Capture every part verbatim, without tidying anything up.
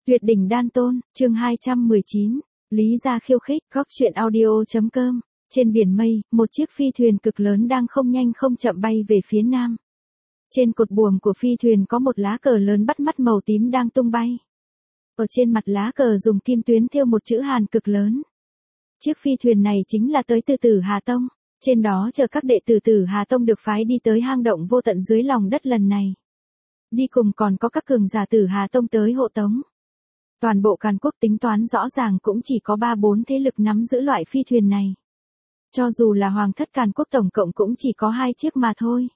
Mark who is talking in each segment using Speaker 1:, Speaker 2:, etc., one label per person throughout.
Speaker 1: Tuyệt đỉnh đan tôn, chương hai trăm mười chín, Lý gia khiêu khích, góc truyện audio.com. Trên biển mây, một chiếc phi thuyền cực lớn đang không nhanh không chậm bay về phía nam. Trên cột buồm của phi thuyền có một lá cờ lớn bắt mắt màu tím đang tung bay. Ở trên mặt lá cờ dùng kim tuyến thêu một chữ Hàn cực lớn. Chiếc phi thuyền này chính là tới từ Tử Hà Tông, trên đó chờ các đệ tử Tử Hà Tông được phái đi tới hang động vô tận dưới lòng đất lần này. Đi cùng còn có các cường giả Tử Hà Tông tới hộ tống. Toàn bộ Càn Quốc tính toán rõ ràng cũng chỉ có ba bốn thế lực nắm giữ loại phi thuyền này. Cho dù là Hoàng thất Càn Quốc tổng cộng cũng chỉ có hai chiếc mà thôi.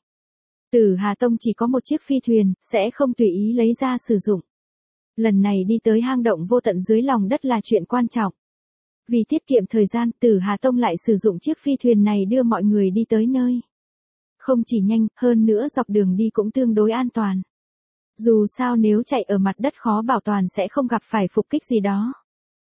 Speaker 1: Tử Hà Tông chỉ có một chiếc phi thuyền, sẽ không tùy ý lấy ra sử dụng. Lần này đi tới hang động vô tận dưới lòng đất là chuyện quan trọng. Vì tiết kiệm thời gian, Tử Hà Tông lại sử dụng chiếc phi thuyền này đưa mọi người đi tới nơi. Không chỉ nhanh, hơn nữa dọc đường đi cũng tương đối an toàn. Dù sao nếu chạy ở mặt đất khó bảo toàn sẽ không gặp phải phục kích gì đó.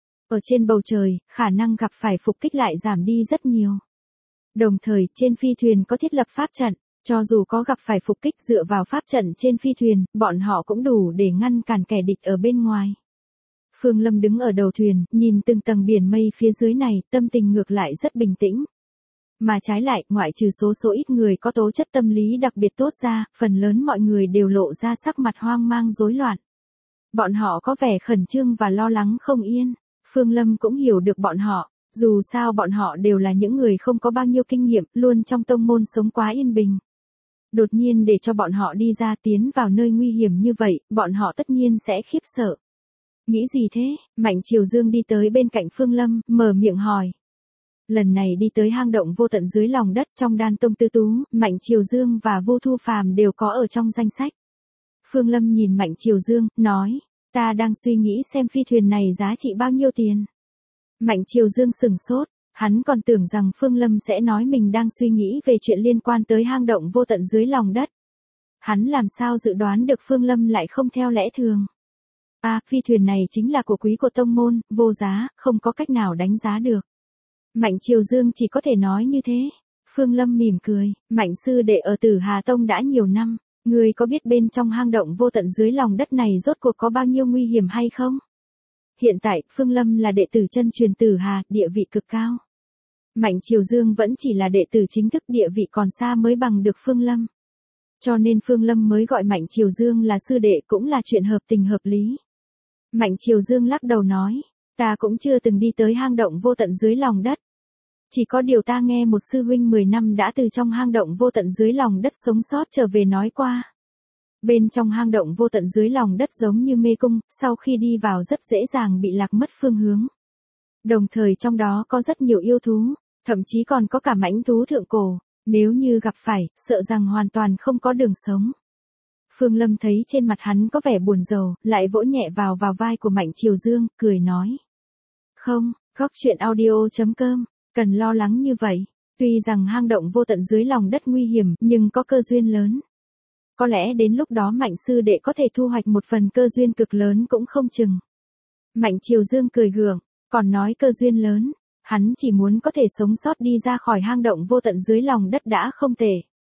Speaker 1: Ở trên bầu trời, khả năng gặp phải phục kích lại giảm đi rất nhiều. Đồng thời, trên phi thuyền có thiết lập pháp trận, cho dù có gặp phải phục kích dựa vào pháp trận trên phi thuyền, bọn họ cũng đủ để ngăn cản kẻ địch ở bên ngoài. Phương Lâm đứng ở đầu thuyền, nhìn từng tầng biển mây phía dưới này, tâm tình ngược lại rất bình tĩnh. Mà trái lại, ngoại trừ số số ít người có tố chất tâm lý đặc biệt tốt ra, phần lớn mọi người đều lộ ra sắc mặt hoang mang rối loạn. Bọn họ có vẻ khẩn trương và lo lắng không yên. Phương Lâm cũng hiểu được bọn họ, dù sao bọn họ đều là những người không có bao nhiêu kinh nghiệm, luôn trong tông môn sống quá yên bình. Đột nhiên để cho bọn họ đi ra tiến vào nơi nguy hiểm như vậy, bọn họ tất nhiên sẽ khiếp sợ. Nghĩ gì thế? Mạnh Triều Dương đi tới bên cạnh Phương Lâm, mở miệng hỏi. Lần này đi tới hang động vô tận dưới lòng đất trong đan tông Tư Tú, Mạnh Triều Dương và Vu Thu Phàm đều có ở trong danh sách. Phương Lâm nhìn Mạnh Triều Dương, nói, ta đang suy nghĩ xem phi thuyền này giá trị bao nhiêu tiền. Mạnh Triều Dương sửng sốt, hắn còn tưởng rằng Phương Lâm sẽ nói mình đang suy nghĩ về chuyện liên quan tới hang động vô tận dưới lòng đất. Hắn làm sao dự đoán được Phương Lâm lại không theo lẽ thường. À, phi thuyền này chính là của quý của tông môn, vô giá, không có cách nào đánh giá được. Mạnh Triều Dương chỉ có thể nói như thế. Phương Lâm mỉm cười, Mạnh sư đệ ở Tử Hà Tông đã nhiều năm, ngươi có biết bên trong hang động vô tận dưới lòng đất này rốt cuộc có bao nhiêu nguy hiểm hay không? Hiện tại, Phương Lâm là đệ tử chân truyền Tử Hà, địa vị cực cao. Mạnh Triều Dương vẫn chỉ là đệ tử chính thức, địa vị còn xa mới bằng được Phương Lâm. Cho nên Phương Lâm mới gọi Mạnh Triều Dương là sư đệ cũng là chuyện hợp tình hợp lý. Mạnh Triều Dương lắc đầu nói, ta cũng chưa từng đi tới hang động vô tận dưới lòng đất. Chỉ có điều ta nghe một sư huynh mười năm đã từ trong hang động vô tận dưới lòng đất sống sót trở về nói qua. Bên trong hang động vô tận dưới lòng đất giống như mê cung, sau khi đi vào rất dễ dàng bị lạc mất phương hướng. Đồng thời trong đó có rất nhiều yêu thú, thậm chí còn có cả mãnh thú thượng cổ, nếu như gặp phải, sợ rằng hoàn toàn không có đường sống. Phương Lâm thấy trên mặt hắn có vẻ buồn rầu, lại vỗ nhẹ vào vào vai của Mạnh Triều Dương, cười nói. Không, góc truyện audio.com, cần lo lắng như vậy. Tuy rằng hang động vô tận dưới lòng đất nguy hiểm, nhưng có cơ duyên lớn. Có lẽ đến lúc đó Mạnh sư đệ có thể thu hoạch một phần cơ duyên cực lớn cũng không chừng. Mạnh Triều Dương cười gượng, còn nói cơ duyên lớn, hắn chỉ muốn có thể sống sót đi ra khỏi hang động vô tận dưới lòng đất đã không tệ.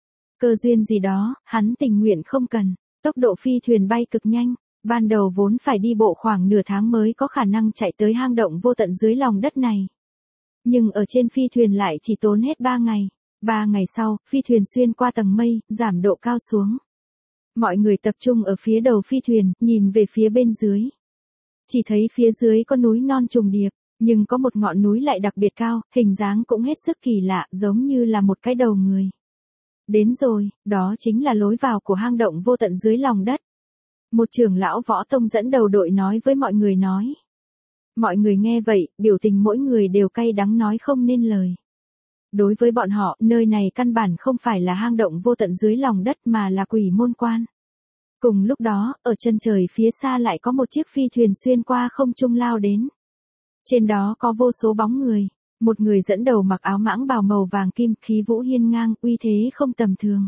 Speaker 1: Cơ duyên gì đó, hắn tình nguyện không cần. Tốc độ phi thuyền bay cực nhanh, ban đầu vốn phải đi bộ khoảng nửa tháng mới có khả năng chạy tới hang động vô tận dưới lòng đất này. Nhưng ở trên phi thuyền lại chỉ tốn hết ba ngày. Ba ngày sau, phi thuyền xuyên qua tầng mây, giảm độ cao xuống. Mọi người tập trung ở phía đầu phi thuyền, nhìn về phía bên dưới. Chỉ thấy phía dưới có núi non trùng điệp, nhưng có một ngọn núi lại đặc biệt cao, hình dáng cũng hết sức kỳ lạ, giống như là một cái đầu người. Đến rồi, đó chính là lối vào của hang động vô tận dưới lòng đất. Một trưởng lão võ tông dẫn đầu đội nói với mọi người nói. Mọi người nghe vậy, biểu tình mỗi người đều cay đắng nói không nên lời. Đối với bọn họ, nơi này căn bản không phải là hang động vô tận dưới lòng đất mà là quỷ môn quan. Cùng lúc đó, ở chân trời phía xa lại có một chiếc phi thuyền xuyên qua không trung lao đến. Trên đó có vô số bóng người. Một người dẫn đầu mặc áo mãng bào màu vàng kim, khí vũ hiên ngang, uy thế không tầm thường.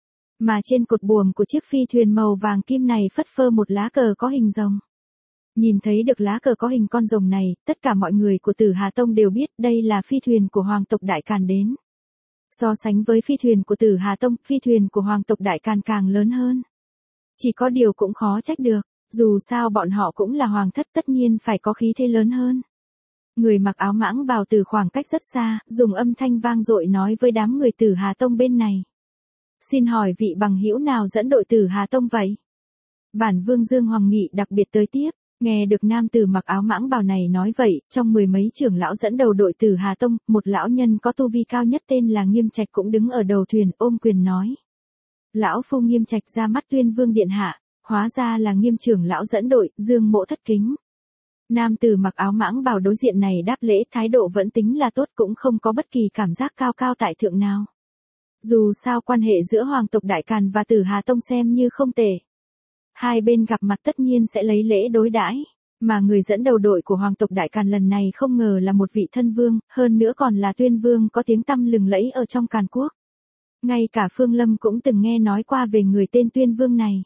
Speaker 1: Mà trên cột buồm của chiếc phi thuyền màu vàng kim này phất phơ một lá cờ có hình rồng. Nhìn thấy được lá cờ có hình con rồng này, tất cả mọi người của Tử Hà Tông đều biết đây là phi thuyền của Hoàng tộc Đại Càn đến. So sánh với phi thuyền của Tử Hà Tông, phi thuyền của Hoàng tộc Đại Càn càng lớn hơn. Chỉ có điều cũng khó trách được, Dù sao bọn họ cũng là hoàng thất, tất nhiên phải có khí thế lớn hơn. Người mặc áo mãng bào từ khoảng cách rất xa, dùng âm thanh vang dội nói với đám người Tử Hà Tông bên này. Xin hỏi vị bằng hữu nào dẫn đội Tử Hà Tông vậy? Bản vương Dương Hoàng Nghị đặc biệt tới tiếp, nghe được nam tử mặc áo mãng bào này nói vậy, trong mười mấy trưởng lão dẫn đầu đội Tử Hà Tông, một lão nhân có tu vi cao nhất tên là Nghiêm Trạch cũng đứng ở đầu thuyền ôm quyền nói. Lão phu Nghiêm Trạch ra mắt Tuyên Vương điện hạ, hóa ra là Nghiêm trưởng lão dẫn đội, Dương mỗ thất kính. Nam tử mặc áo mãng bào đối diện này đáp lễ, thái độ vẫn tính là tốt, cũng không có bất kỳ cảm giác cao cao tại thượng nào. Dù sao quan hệ giữa hoàng tộc Đại Càn và Tử Hà Tông xem như không tệ. Hai bên gặp mặt tất nhiên sẽ lấy lễ đối đãi, mà người dẫn đầu đội của hoàng tộc Đại Càn lần này không ngờ là một vị thân vương, hơn nữa còn là Tuyên Vương có tiếng tăm lừng lẫy ở trong Càn Quốc. Ngay cả Phương Lâm cũng từng nghe nói qua về người tên Tuyên Vương này.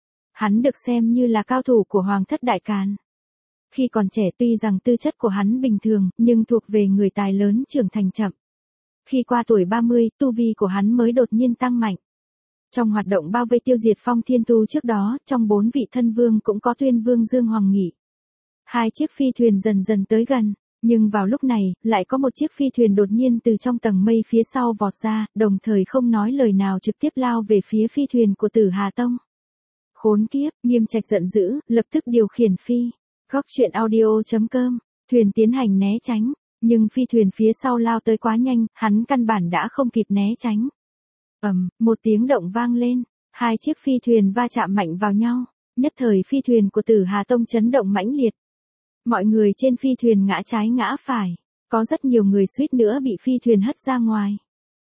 Speaker 1: Hắn được xem như là cao thủ của hoàng thất Đại Càn. Khi còn trẻ tuy rằng tư chất của hắn bình thường, nhưng thuộc về người tài lớn trưởng thành chậm. Khi qua tuổi ba mươi, tu vi của hắn mới đột nhiên tăng mạnh. Trong hoạt động bao vây tiêu diệt Phong Thiên Tu trước đó, trong bốn vị thân vương cũng có Tuyên Vương Dương Hoàng Nghị. Hai chiếc phi thuyền dần dần tới gần, nhưng vào lúc này, lại có một chiếc phi thuyền đột nhiên từ trong tầng mây phía sau vọt ra, đồng thời không nói lời nào trực tiếp lao về phía phi thuyền của Tử Hà Tông. Khốn kiếp, Nghiêm Trạch giận dữ, lập tức điều khiển phi. Góc truyện audio chấm com, thuyền tiến hành né tránh, nhưng phi thuyền phía sau lao tới quá nhanh, hắn căn bản đã không kịp né tránh. Ầm, một tiếng động vang lên, hai chiếc phi thuyền va chạm mạnh vào nhau, nhất thời phi thuyền của Tử Hà Tông chấn động mãnh liệt. Mọi người trên phi thuyền ngã trái ngã phải, có rất nhiều người suýt nữa bị phi thuyền hất ra ngoài.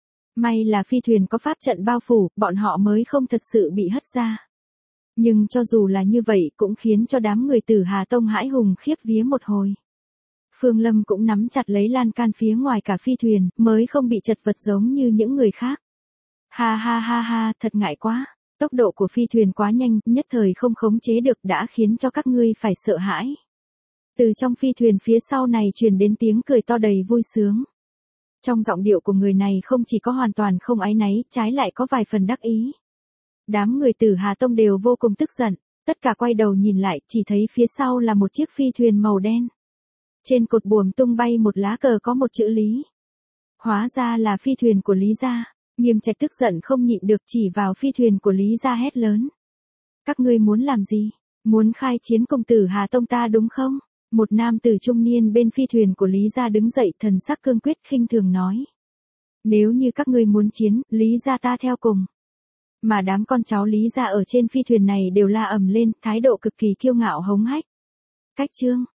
Speaker 1: May là phi thuyền có pháp trận bao phủ, bọn họ mới không thật sự bị hất ra. Nhưng cho dù là như vậy cũng khiến cho đám người Tử Hà Tông hãi hùng khiếp vía một hồi. Phương Lâm cũng nắm chặt lấy lan can phía ngoài cả phi thuyền, mới không bị chật vật giống như những người khác. Ha ha ha ha, thật ngại quá, tốc độ của phi thuyền quá nhanh, nhất thời không khống chế được đã khiến cho các ngươi phải sợ hãi. Từ trong phi thuyền phía sau này truyền đến tiếng cười to đầy vui sướng. Trong giọng điệu của người này không chỉ có hoàn toàn không áy náy, trái lại có vài phần đắc ý. Đám người Tử Hà Tông đều vô cùng tức giận, tất cả quay đầu nhìn lại, chỉ thấy phía sau là một chiếc phi thuyền màu đen. Trên cột buồm tung bay một lá cờ có một chữ Lý. Hóa ra là phi thuyền của Lý gia. Nghiêm Trạch tức giận không nhịn được chỉ vào phi thuyền của Lý gia hét lớn. Các ngươi muốn làm gì? Muốn khai chiến cùng Tử Hà Tông ta đúng không? Một nam tử trung niên bên phi thuyền của Lý gia đứng dậy, thần sắc cương quyết khinh thường nói. Nếu như các ngươi muốn chiến, Lý gia ta theo cùng. Mà đám con cháu Lý gia ở trên phi thuyền này đều la ầm lên, thái độ cực kỳ kiêu ngạo hống hách. Cách chương,